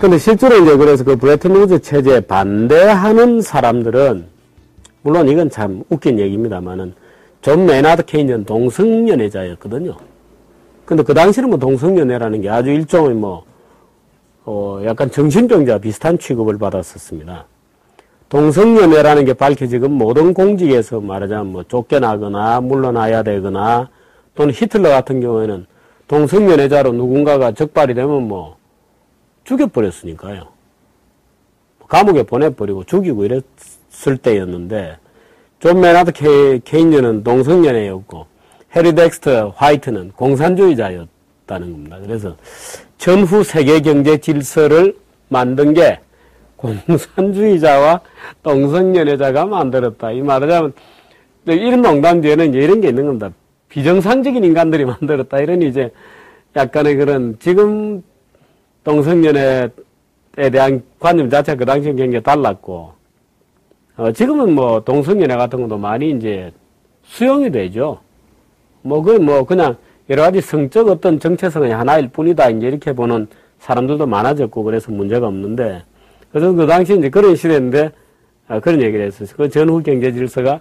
근데 실제로 이제 그래서 그 브레튼 우즈 체제에 반대하는 사람들은, 물론 이건 참 웃긴 얘기입니다만은, 존 메나드 케인즈는 동성연애자였거든요. 근데 그 당시는 뭐 동성연애라는 게 아주 일종의 약간 정신병자 비슷한 취급을 받았었습니다. 동성연애라는 게 밝혀지고 모든 공직에서 말하자면 뭐 쫓겨나거나 물러나야 되거나 또는 히틀러 같은 경우에는 동성연애자로 누군가가 적발이 되면 뭐 죽여버렸으니까요. 감옥에 보내버리고 죽이고 이랬을 때였는데 존 메나드 케인즈는 동성연애였고 해리 덱스터 화이트는 공산주의자였다는 겁니다. 그래서 전후 세계 경제 질서를 만든 게 공산주의자와 동성연애자가 만들었다. 이 말하자면 이런 농담 뒤에는 이제 이런 게 있는 겁니다. 비정상적인 인간들이 만들었다. 이런 이제 약간의 그런 지금 동성연애에 대한 관념 자체가 그 당시엔 굉장히 달랐고 지금은 뭐 동성연애 같은 것도 많이 이제 수용이 되죠. 그냥 여러 가지 성적 어떤 정체성의 하나일 뿐이다. 이제 이렇게 보는 사람들도 많아졌고 그래서 문제가 없는데 그래서 그 당시 이제 그런 시대인데 그런 얘기를 했었어요. 그 전후 경제 질서가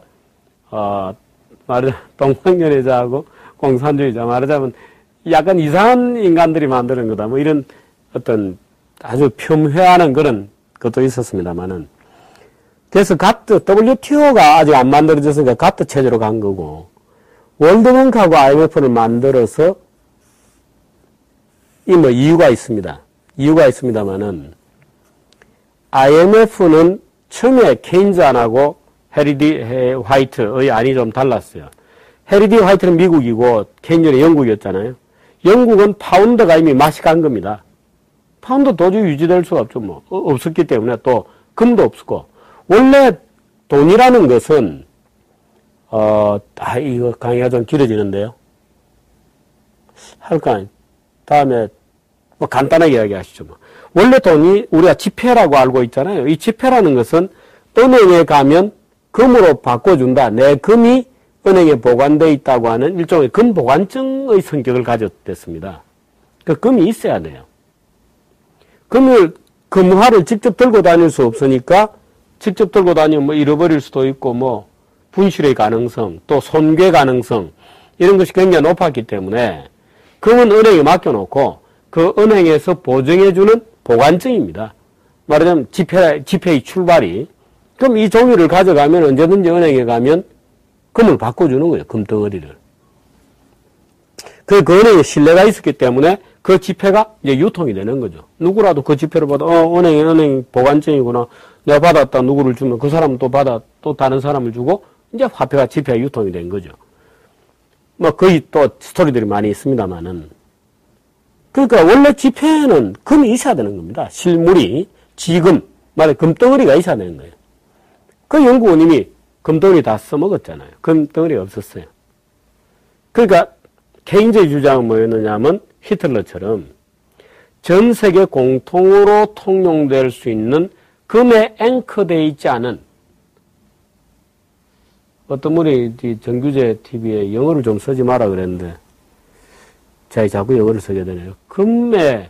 동성연애자하고 공산주의자 말하자면 약간 이상한 인간들이 만드는 거다. 뭐 이런 어떤 아주 폄훼하는 그런 것도 있었습니다만은. 그래서 WTO가 아직 안 만들어졌으니까 가트 체제로 간 거고, 월드뱅크하고 IMF를 만들어서, 이유가 있습니다. 이유가 있습니다만은, IMF는 처음에 케인즈 안하고 해리디 화이트의 안이 좀 달랐어요. 해리디 화이트는 미국이고, 케인즈는 영국이었잖아요. 영국은 파운드가 이미 맛이 간 겁니다. 파운드 도저히 유지될 수가 없죠, 없었기 때문에 또 금도 없었고. 원래 돈이라는 것은, 이거 강의가 좀 길어지는데요. 다음에, 간단하게 이야기하시죠, 원래 돈이 우리가 지폐라고 알고 있잖아요. 이 지폐라는 것은 은행에 가면 금으로 바꿔준다. 내 금이 은행에 보관되어 있다고 하는 일종의 금 보관증의 성격을 가졌댔습니다. 그 금이 있어야 돼요. 금화를 직접 들고 다닐 수 없으니까 직접 들고 다니면 잃어버릴 수도 있고 분실의 가능성 또 손괴 가능성 이런 것이 굉장히 높았기 때문에 금은 은행에 맡겨놓고 그 은행에서 보증해주는 보관증입니다. 말하자면 지폐의 출발이 그럼 이 종이를 가져가면 언제든지 은행에 가면 금을 바꿔주는 거예요. 금덩어리를. 그 은행에 신뢰가 있었기 때문에 그 지폐가 이제 유통이 되는 거죠. 누구라도 그 지폐를 받아, 은행 보관증이구나. 내가 받았다. 누구를 주면 그 사람은 또 다른 사람을 주고, 이제 화폐가 지폐가 유통이 된 거죠. 거의 또 스토리들이 많이 있습니다만은. 그러니까 원래 지폐에는 금이 있어야 되는 겁니다. 실물이, 지금, 금덩어리가 있어야 되는 거예요. 그 연구원 이미 금덩어리 다 써먹었잖아요. 금덩어리가 없었어요. 그러니까 케인즈의 주장은 뭐였느냐면 히틀러처럼 전 세계 공통으로 통용될 수 있는 금에 앵커되어 있지 않은 어떤 분이 정규제 TV에 영어를 좀 쓰지 마라 그랬는데 제가 자꾸 영어를 쓰게 되네요. 금에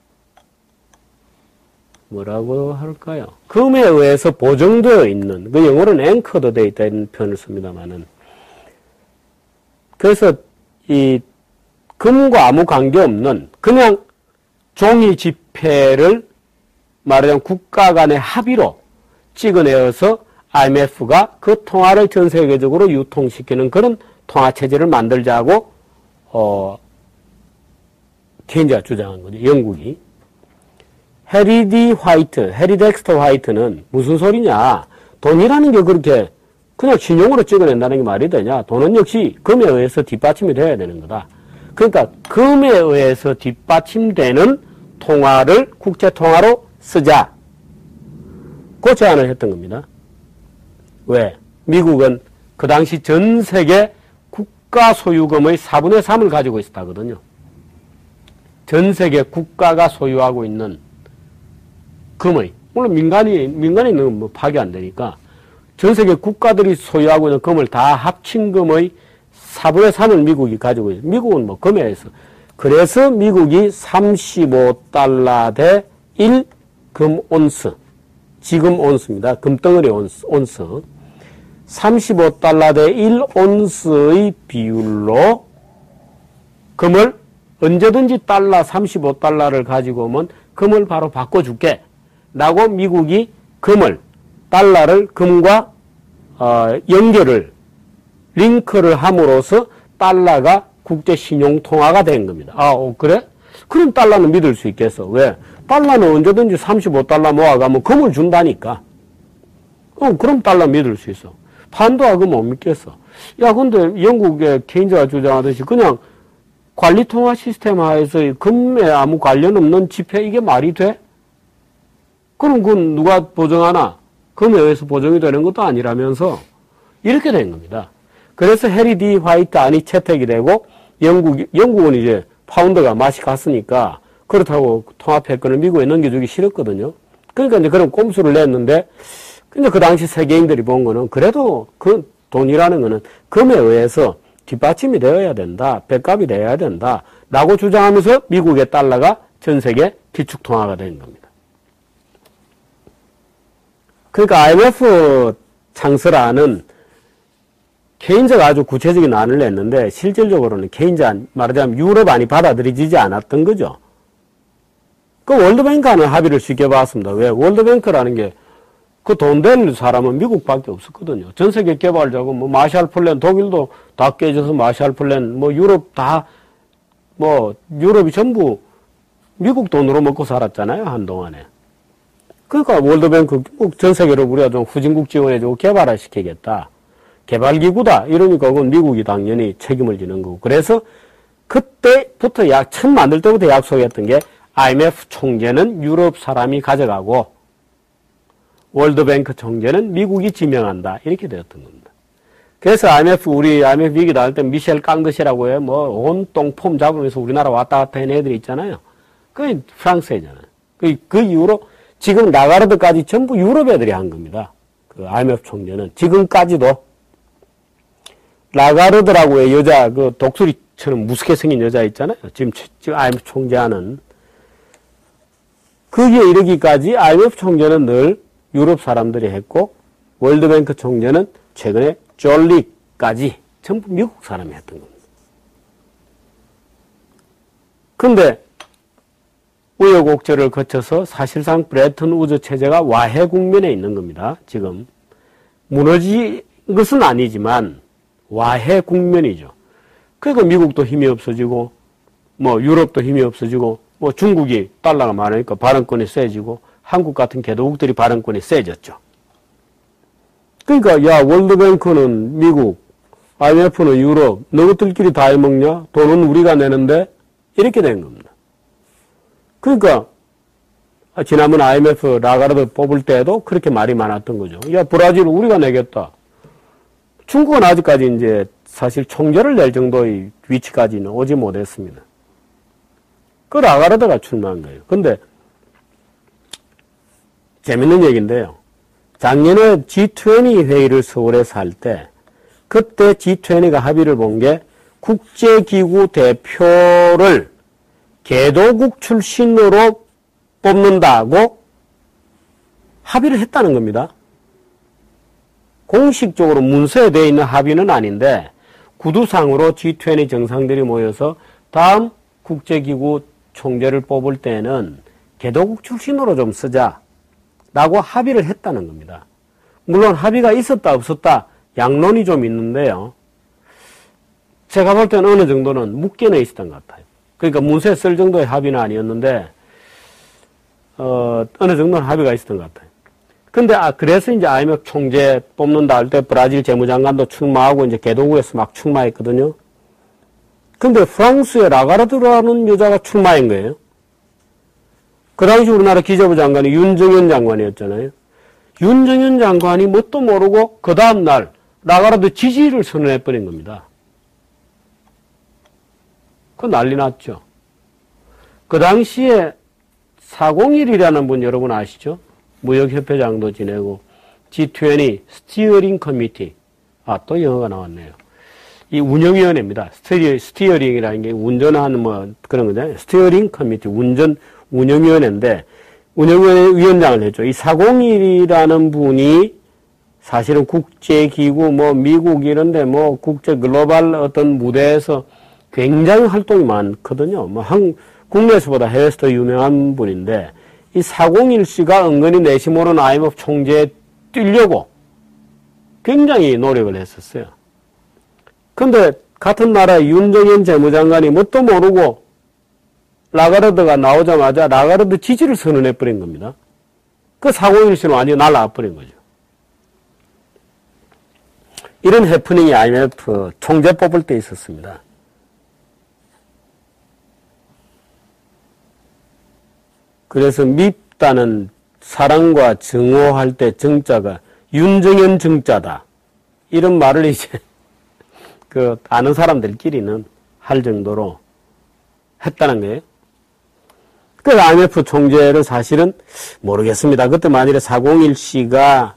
뭐라고 할까요? 금에 의해서 보정되어 있는 그 영어로는 앵커드 되어 있다는 표현을 씁니다만은 그래서 이 금과 아무 관계없는 그냥 종이 지폐를 말하자면 국가 간의 합의로 찍어내어서 IMF가 그 통화를 전 세계적으로 유통시키는 그런 통화체제를 만들자고 케인즈가 주장한 거죠. 영국이. 해리 덱스터 화이트는 무슨 소리냐. 돈이라는 게 그렇게 그냥 신용으로 찍어낸다는 게 말이 되냐. 돈은 역시 금에 의해서 뒷받침이 돼야 되는 거다. 그러니까 금에 의해서 뒷받침되는 통화를 국제통화로 쓰자. 그 제안을 했던 겁니다. 왜? 미국은 그 당시 전 세계 국가 소유금의 4분의 3을 가지고 있었다거든요. 전 세계 국가가 소유하고 있는 금의, 물론 민간이 있는 건 파괴 안 되니까 전 세계 국가들이 소유하고 있는 금을 다 합친 금의 4분의 3을 미국이 가지고 있어요. 미국은 금에 의해서. 그래서 미국이 $35 대 1 금 온스, 지금 온스입니다. 금덩어리 온스. 35달러 대 1온스의 비율로 금을 언제든지 달러 35달러를 가지고 오면 금을 바로 바꿔줄게 라고 미국이 달러를 금과 연결을 링크를 함으로써 달러가 국제 신용통화가 된 겁니다. 그래? 그럼 달러는 믿을 수 있겠어. 왜? 달러는 언제든지 35달러 모아가면 금을 준다니까. 그럼 달러 믿을 수 있어. 판도하고 못 믿겠어. 근데 영국의 케인즈가 주장하듯이 그냥 관리통화 시스템 하에서 금에 아무 관련 없는 지폐 이게 말이 돼? 그럼 그건 누가 보정하나? 금에 의해서 보정이 되는 것도 아니라면서 이렇게 된 겁니다. 그래서 해리 D. 화이트 안이 채택이 되고 영국은 이제 파운드가 맛이 갔으니까 그렇다고 통화패권을 미국에 넘겨주기 싫었거든요. 그러니까 이제 그런 꼼수를 냈는데 근데 그 당시 세계인들이 본 거는 그래도 그 돈이라는 거는 금에 의해서 뒷받침이 되어야 된다. 백값이 돼야 된다. 라고 주장하면서 미국의 달러가 전 세계 기축통화가 된 겁니다. 그러니까 IMF 창설안은 케인즈가 아주 구체적인 안을 냈는데 실질적으로는 케인즈 안, 말하자면 유럽 안이 받아들여지지 않았던 거죠. 그 월드뱅크와는 합의를 쉽게 봤습니다. 왜? 월드뱅크라는 게 그 돈 될 사람은 미국밖에 없었거든요. 전 세계 개발자고 뭐 마샬 플랜 독일도 다 깨져서 마샬 플랜 뭐 유럽 다 뭐 유럽이 전부 미국 돈으로 먹고 살았잖아요. 한동안에. 그러니까 월드뱅크 전 세계로 우리가 좀 후진국 지원해주고 개발화 시키겠다. 개발기구다. 이러니까 그건 미국이 당연히 책임을 지는 거고. 그래서 그때부터 처음 만들 때부터 약속했던 게 IMF 총재는 유럽 사람이 가져가고 월드뱅크 총재는 미국이 지명한다. 이렇게 되었던 겁니다. 그래서 우리 IMF 위기 나올 때 미셸 깡드시라고 해요. 뭐 온통 폼 잡으면서 우리나라 왔다 갔다 하는 애들이 있잖아요. 그게 프랑스 애잖아요. 그 이후로 지금 라가르드까지 전부 유럽 애들이 한 겁니다. 그 IMF 총재는 지금까지도 라가르드라고의 여자, 그 독수리처럼 무섭게 생긴 여자 있잖아요. 지금 IMF 총재하는. 거기에 이르기까지 IMF 총재는 늘 유럽 사람들이 했고, 월드뱅크 총재는 최근에 졸리까지 전부 미국 사람이 했던 겁니다. 근데 우여곡절을 거쳐서 사실상 브레튼 우즈 체제가 와해 국면에 있는 겁니다. 지금 무너진 것은 아니지만 와해 국면이죠. 그러니까 미국도 힘이 없어지고 뭐 유럽도 힘이 없어지고 뭐 중국이 달러가 많으니까 발언권이 세지고 한국 같은 개도국들이 발언권이 세졌죠. 그러니까 월드뱅크는 미국, IMF는 유럽, 너희들끼리 다 해먹냐? 돈은 우리가 내는데 이렇게 된 겁니다. 그러니까 지난번 IMF 라가르드 뽑을 때도 그렇게 말이 많았던 거죠. 브라질 우리가 내겠다. 중국은 아직까지 이제 사실 총재를 낼 정도의 위치까지는 오지 못했습니다. 그 라가르드가 출마한 거예요. 근데 재밌는 얘기인데요. 작년에 G20 회의를 서울에서 할 때 그때 G20가 합의를 본 게 국제기구 대표를 개도국 출신으로 뽑는다고 합의를 했다는 겁니다. 공식적으로 문서에 되어 있는 합의는 아닌데 구두상으로 G20 정상들이 모여서 다음 국제기구 총재를 뽑을 때는 개도국 출신으로 좀 쓰자 라고 합의를 했다는 겁니다. 물론 합의가 있었다 없었다 양론이 좀 있는데요. 제가 볼 때는 어느 정도는 묶여져 있었던 것 같아요. 그러니까 문서에 쓸 정도의 합의는 아니었는데 어느 정도는 합의가 있었던 것 같아요. 근데 그래서 이제 IMF 총재 뽑는다 할 때 브라질 재무장관도 출마하고 이제 개도국에서 막 출마했거든요. 근데 프랑스의 라가르드라는 여자가 출마한 거예요. 그 당시 우리나라 기재부 장관이 윤정현 장관이었잖아요. 윤정현 장관이 뭣도 모르고 그 다음날 라가르드 지지를 선언해버린 겁니다. 그 난리 났죠. 그 당시에 401이라는 분 여러분 아시죠? 무역협회장도 지내고 G20 스티어링 커미티 또 영어가 나왔네요. 이 운영위원회입니다. 스티어링이라는 게 운전하는 뭐 그런 거잖아요. 스티어링 커미티 운영위원회인데 운영위원장을 했죠. 이 401이라는 분이 사실은 국제기구, 뭐, 미국 이런데 뭐, 국제 글로벌 어떤 무대에서 굉장히 활동이 많거든요. 뭐, 국내에서보다 해외에서 더 유명한 분인데, 이 401씨가 은근히 내심으로는 IMF 총재에 뛰려고 굉장히 노력을 했었어요. 근데 같은 나라의 윤정현 재무장관이 뭣도 모르고 라가르드가 나오자마자 라가르드 지지를 선언해버린 겁니다. 그 401씨는 완전히 날아가버린 거죠. 이런 해프닝이 IMF 총재 뽑을 때 있었습니다. 그래서 밉다는 사랑과 증오할 때 정자가 윤정현 정자다. 이런 말을 이제 아는 사람들끼리는 할 정도로 했다는 거예요. 그 IMF 총재를 사실은 모르겠습니다. 그때 만일에 401씨가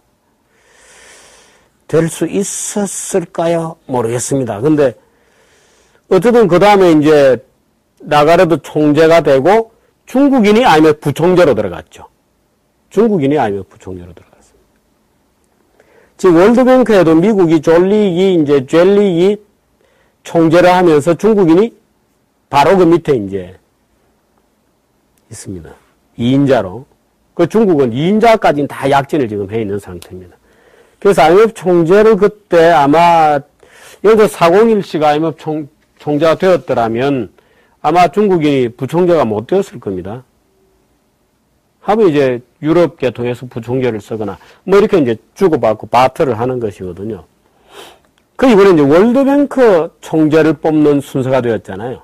될 수 있었을까요? 모르겠습니다. 근데 어쨌든 그 다음에 이제 라가르드 총재가 되고 중국인이 IMF 부총재로 들어갔죠. 중국인이 IMF 부총재로 들어갔습니다. 지금 월드뱅크에도 미국이 젤릭이 총재를 하면서 중국인이 바로 그 밑에 이제 있습니다. 2인자로. 그 중국은 2인자까지는 다 약진을 지금 해 있는 상태입니다. 그래서 IMF 총재를 그때 아마 여기서 401씨가 IMF 총재가 되었더라면 아마 중국인이 부총재가 못 되었을 겁니다. 하면 이제 유럽 계통에서 부총재를 쓰거나 뭐 이렇게 이제 주고받고 바트를 하는 것이거든요. 그 이번에 이제 월드뱅크 총재를 뽑는 순서가 되었잖아요.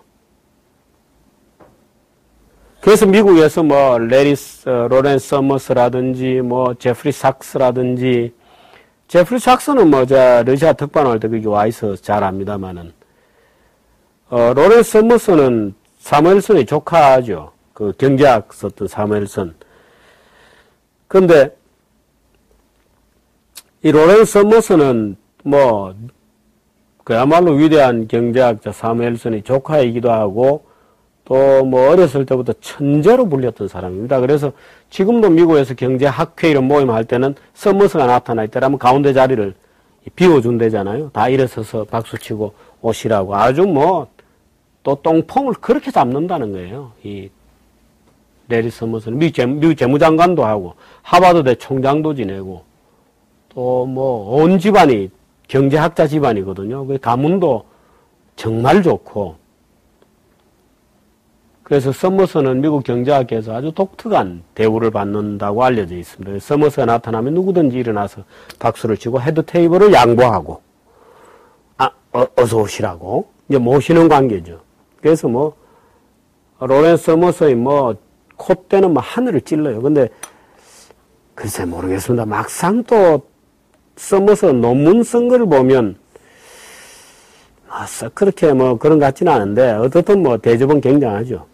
그래서 미국에서 뭐 로렌스 서머스라든지 뭐 제프리 삭스라든지 제프리 삭스는 뭐 러시아 특파원 할 때 거기 와 있어서 잘 압니다만은 로렌스 서머스는 사무엘슨의 조카죠. 그 경제학 썼던 사무엘슨. 근데 이 로렌스 서머스는 뭐 그야말로 위대한 경제학자 사무엘슨의 조카이기도 하고 또 뭐 어렸을 때부터 천재로 불렸던 사람입니다. 그래서 지금도 미국에서 경제학회 이런 모임 할 때는 서머스가 나타날 때라면 가운데 자리를 비워준대잖아요. 다 일어서서 박수치고 오시라고. 아주 뭐 또 똥폼을 그렇게 잡는다는 거예요. 이 레리 서머스는 미국 재무장관도 하고 하버드대 총장도 지내고 또 뭐 온 집안이 경제학자 집안이거든요. 그 가문도 정말 좋고 그래서 서머스는 미국 경제학계에서 아주 독특한 대우를 받는다고 알려져 있습니다. 서머스가 나타나면 누구든지 일어나서 박수를 치고 헤드 테이블을 양보하고 어서 오시라고 이제 모시는 관계죠. 그래서 뭐 로렌스 서머스의 뭐 콧대는 뭐 하늘을 찔러요. 근데 글쎄 모르겠습니다. 막상 또 서머스 논문 쓴 걸 보면 그렇게 뭐 그런 것 같지는 않은데 어떻든 뭐 대접은 굉장하죠.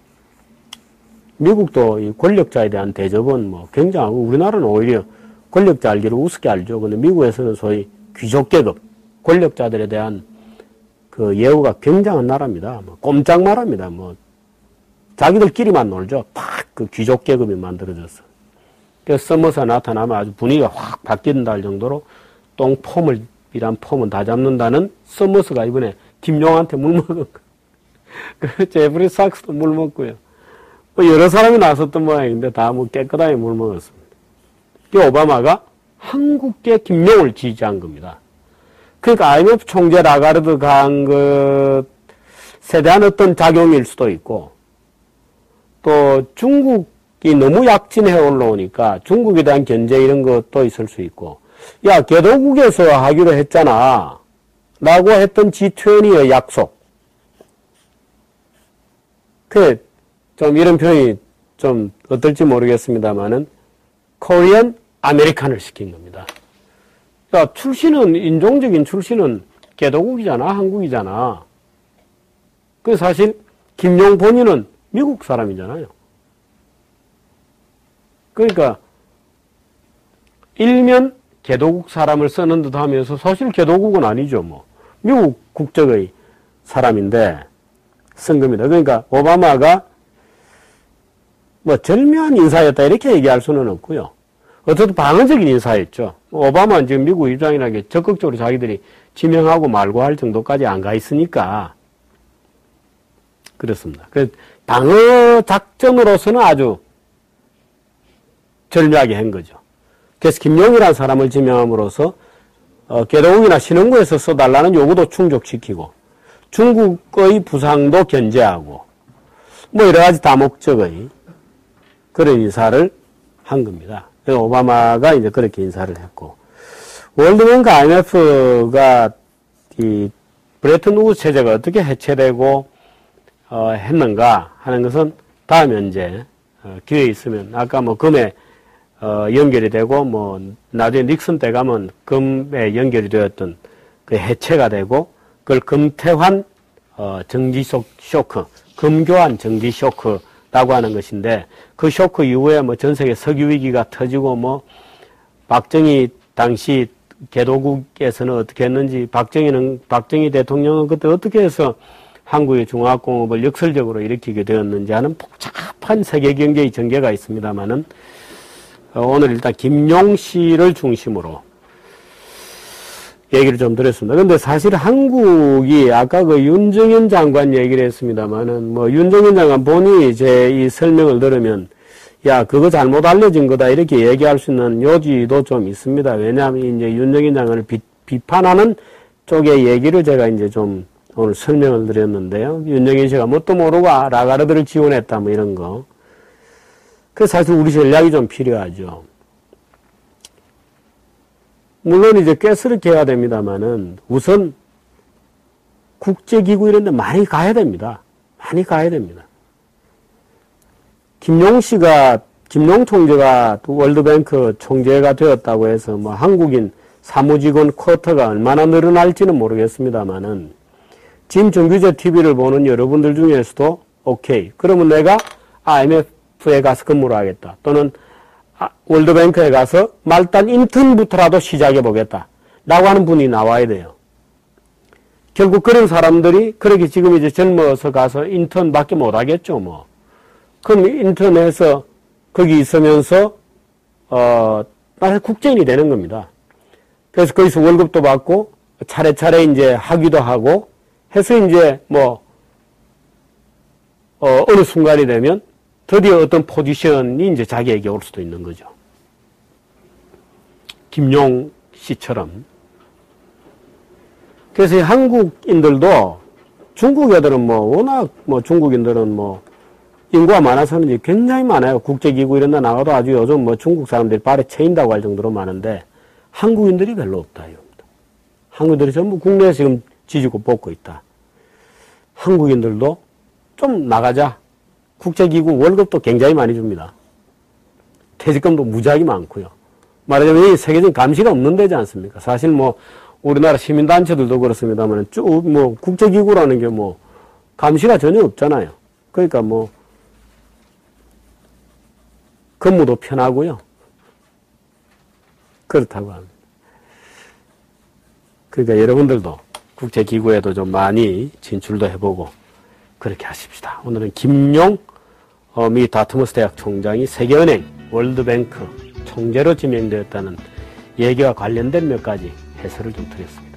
미국도 이 권력자에 대한 대접은 뭐 굉장하고 우리나라는 오히려 권력자 알기를 우습게 알죠. 근데 미국에서는 소위 귀족계급 권력자들에 대한 그 예우가 굉장한 나라입니다. 뭐 꼼짝 말합니다. 뭐 자기들끼리만 놀죠. 팍 그 귀족계급이 만들어졌어. 그래서 서머스가 나타나면 아주 분위기가 확 바뀐다 할 정도로 똥폼이란 폼은 다 잡는다는 서머스가 이번에 김용한테 물 먹은 거. 그 제프리 삭스도 물 먹고요. 뭐 여러 사람이 나섰던 모양인데 다 뭐 깨끗하게 물 먹었습니다. 그 오바마가 한국계 김용을 지지한 겁니다. 그러니까 IMF 총재 라가르드 간 것에 대한 어떤 작용일 수도 있고 또 중국이 너무 약진해 올라오니까 중국에 대한 견제 이런 것도 있을 수 있고 야 개도국에서 하기로 했잖아 라고 했던 G20의 약속 좀 이런 표현이 좀 어떨지 모르겠습니다만은 코리안 아메리칸을 시킨 겁니다. 그러니까 출신은 인종적인 출신은 개도국이잖아, 한국이잖아. 그 사실 김용 본인은 미국 사람이잖아요. 그러니까 일면 개도국 사람을 쓰는 듯 하면서 사실 개도국은 아니죠, 뭐. 미국 국적의 사람인데 쓴 겁니다. 그러니까 오바마가 뭐 절묘한 인사였다 이렇게 얘기할 수는 없고요. 어쨌든 방어적인 인사였죠. 오바마는 지금 미국 입장이라는 게 적극적으로 자기들이 지명하고 말고 할 정도까지 안 가 있으니까 그렇습니다. 그 방어 작전으로서는 아주 절묘하게 한 거죠. 그래서 김용이라는 사람을 지명함으로써 개도국이나 신흥구에서 써달라는 요구도 충족시키고 중국의 부상도 견제하고 뭐 여러 가지 다목적의 그런 인사를 한 겁니다. 그래서 오바마가 이제 그렇게 인사를 했고 월드뱅크 IMF가 이 브레튼 우드 체제가 어떻게 해체되고 했는가 하는 것은 다음에 이제 기회 있으면 아까 뭐 금에 연결이 되고 뭐 나중에 닉슨 때 가면 금에 연결이 되었던 그 해체가 되고 그걸 금태환 정지 쇼크, 금교환 정지 쇼크라고 하는 것인데 그 쇼크 이후에 뭐 전 세계 석유 위기가 터지고 뭐 박정희 당시 개도국에서는 어떻게 했는지 박정희 대통령은 그때 어떻게 해서 한국의 중화공업을 역설적으로 일으키게 되었는지 하는 복잡한 세계 경제의 전개가 있습니다만은 오늘 일단 김용 씨를 중심으로 얘기를 좀 드렸습니다. 근데 사실 한국이 아까 그 윤정현 장관 얘기를 했습니다만은 뭐 윤정현 장관 본인이 제 이 설명을 들으면 야 그거 잘못 알려진 거다 이렇게 얘기할 수 있는 요지도 좀 있습니다. 왜냐하면 이제 윤정현 장관을 비판하는 쪽의 얘기를 제가 이제 좀 오늘 설명을 드렸는데요. 윤정현 씨가 뭣도 모르고 라가르드를 지원했다 뭐 이런 거. 그래서 사실 우리 전략이 좀 필요하죠. 물론 이제 꿰스럽게 해야 됩니다만은 우선 국제기구 이런 데 많이 가야 됩니다. 많이 가야 됩니다. 김용 총재가 월드뱅크 총재가 되었다고 해서 뭐 한국인 사무직원 쿼터가 얼마나 늘어날지는 모르겠습니다만은 지금 정규제 TV를 보는 여러분들 중에서도 오케이. 그러면 내가 IMF에 가서 근무를 하겠다. 또는 월드뱅크에 가서 말단 인턴부터라도 시작해 보겠다. 라고 하는 분이 나와야 돼요. 결국 그런 사람들이 그렇게 지금 이제 젊어서 가서 인턴밖에 못 하겠죠, 뭐. 그럼 인턴에서 거기 있으면서, 국제인이 되는 겁니다. 그래서 거기서 월급도 받고 차례차례 이제 하기도 하고 해서 이제 뭐, 어느 순간이 되면 드디어 어떤 포지션이 이제 자기에게 올 수도 있는 거죠. 김용 씨처럼. 그래서 한국인들도 중국 애들은 뭐 워낙 뭐 중국인들은 뭐 인구가 많아서는 굉장히 많아요. 국제기구 이런 데 나가도 아주 요즘 뭐 중국 사람들이 발에 채인다고 할 정도로 많은데 한국인들이 별로 없다. 이겁니다. 한국인들이 전부 국내에서 지금 지지고 뽑고 있다. 한국인들도 좀 나가자. 국제기구 월급도 굉장히 많이 줍니다. 퇴직금도 무지하게 많고요. 말하자면 이 세계적인 감시가 없는 데지 않습니까? 사실 뭐 우리나라 시민단체들도 그렇습니다만 쭉 뭐 국제기구라는 게 뭐 감시가 전혀 없잖아요. 그러니까 뭐 근무도 편하고요. 그렇다고 합니다. 그러니까 여러분들도 국제기구에도 좀 많이 진출도 해보고 그렇게 하십시다. 오늘은 김용 미 다트머스 대학 총장이 세계은행 월드뱅크 총재로 지명되었다는 얘기와 관련된 몇 가지 해설을 좀 드렸습니다.